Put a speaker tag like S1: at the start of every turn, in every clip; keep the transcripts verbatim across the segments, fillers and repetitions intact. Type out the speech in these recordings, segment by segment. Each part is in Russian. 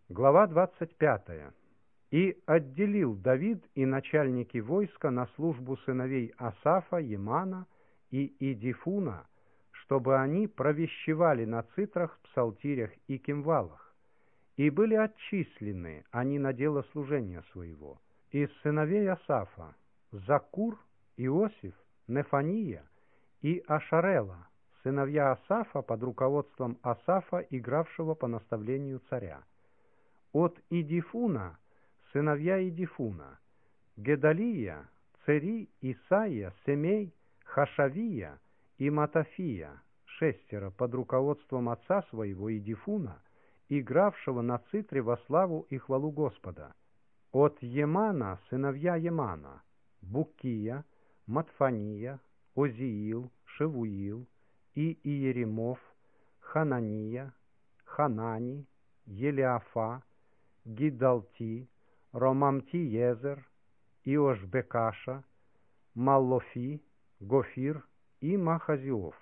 S1: Глава двадцать пятая. «И отделил Давид и начальники войска на службу сыновей Асафа, Емана и Идифуна, чтобы они провещевали на цитрах, псалтирях и кимвалах. И были отчислены они на дело служения своего. Из сыновей Асафа Закур, Иосиф, Нефания и Ашарела, сыновья Асафа под руководством Асафа, игравшего по наставлению царя. От Идифуна сыновья Идифуна: Гедалия, Цери, Исаия, Семей, Хашавия и Матафия, шестеро под руководством отца своего Идифуна, игравшего на цитре во славу и хвалу Господа. От Емана сыновья Емана: Букия, Матфания, Озиил, Шевуил и Иеремов, Ханания, Ханани, Елиафа, Гидалти, Ромамти-Езер, Иошбекаша, Маллофи, Гофир и Махазиов.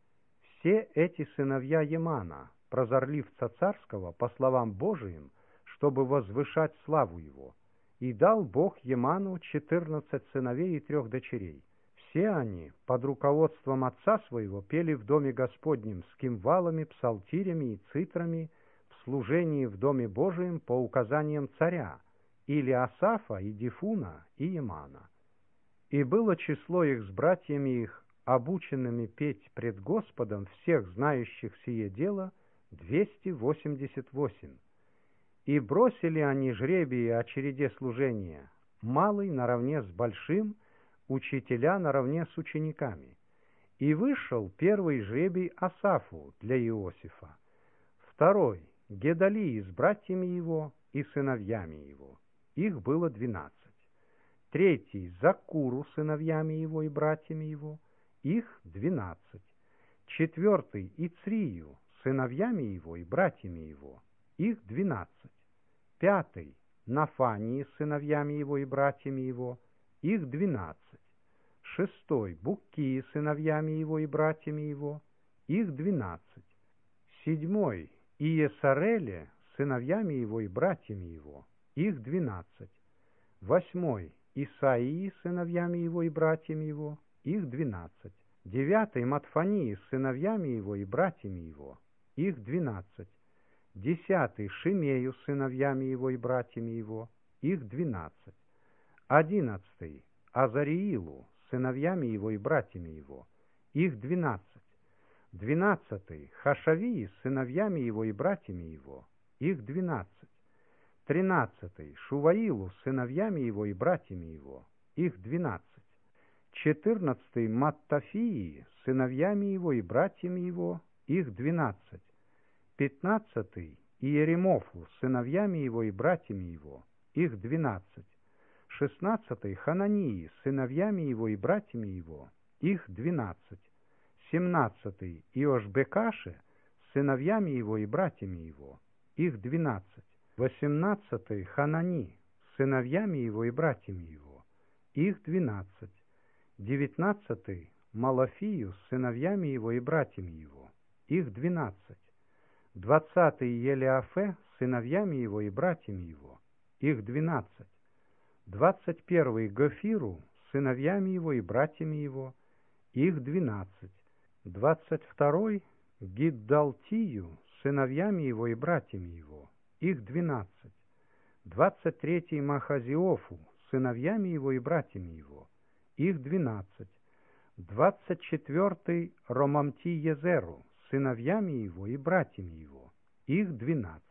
S1: Все эти сыновья Емана, прозорливца царского, по словам Божиим, чтобы возвышать славу его. И дал Бог Еману четырнадцать сыновей и трех дочерей. Все они под руководством отца своего пели в доме Господнем с кимвалами, псалтирями и цитрами в служении в доме Божием по указаниям царя, или Асафа, Идифуна и Емана. И было число их с братьями их, обученными петь пред Господом всех знающих сие дело, двести восемьдесят восемь. И бросили они жребии о череде служения, малый наравне с большим, учителя наравне с учениками. И вышел первый жребий Асафу для Иосифа, второй — Гедалии с братьями его и сыновьями его, их было двенадцать, третий — Закуру с сыновьями его и братьями его, их двенадцать, четвертый — Ицрию с сыновьями его и братьями его, их двенадцать, пятый — Нафании с сыновьями его и братьями его, их двенадцать, шестой — Букки с сыновьями его и братьями его, их двенадцать, седьмой — Иесареле с сыновьями его и братьями его, их двенадцать, восьмой — Исаии с сыновьями его и братьями его, их двенадцать, девятый — Матфании с сыновьями его и братьями его, их двенадцать, десятый — Шимею с сыновьями его и братьями его, их двенадцать, одиннадцатый — Азариилу с сыновьями его и братьями его, их двенадцать, двенадцатый — Хашавии с сыновьями его и братьями его, их двенадцать, тринадцатый — Шуваилу с сыновьями его и братьями его, их двенадцать, четырнадцатый — Маттафии с сыновьями его и братьями его, их двенадцать, пятнадцатый — Иеремофу с сыновьями его и братьями его, их двенадцать, шестнадцатый — Ханании с сыновьями его и братьями его, их двенадцать, семнадцатый — Иошбекаше с сыновьями его и братьями его, их двенадцать, восемнадцатый — Ханани с сыновьями его и братьями его, их двенадцать, девятнадцатый — Малафию с сыновьями его и братьями его, их двенадцать, двадцатый — Елиафе с сыновьями его и братьями его, их двенадцать, двадцать первый — Гофиру с сыновьями его и братьями его, их двенадцать, двадцать второй — Гиддалтию с сыновьями его и братьями его, их двенадцать, двадцать третий — Махазиофу с сыновьями его и братьями его, их двенадцать, двадцать четвертый — Ромамти-Езеру с сыновьями его и братьями его, их двенадцать.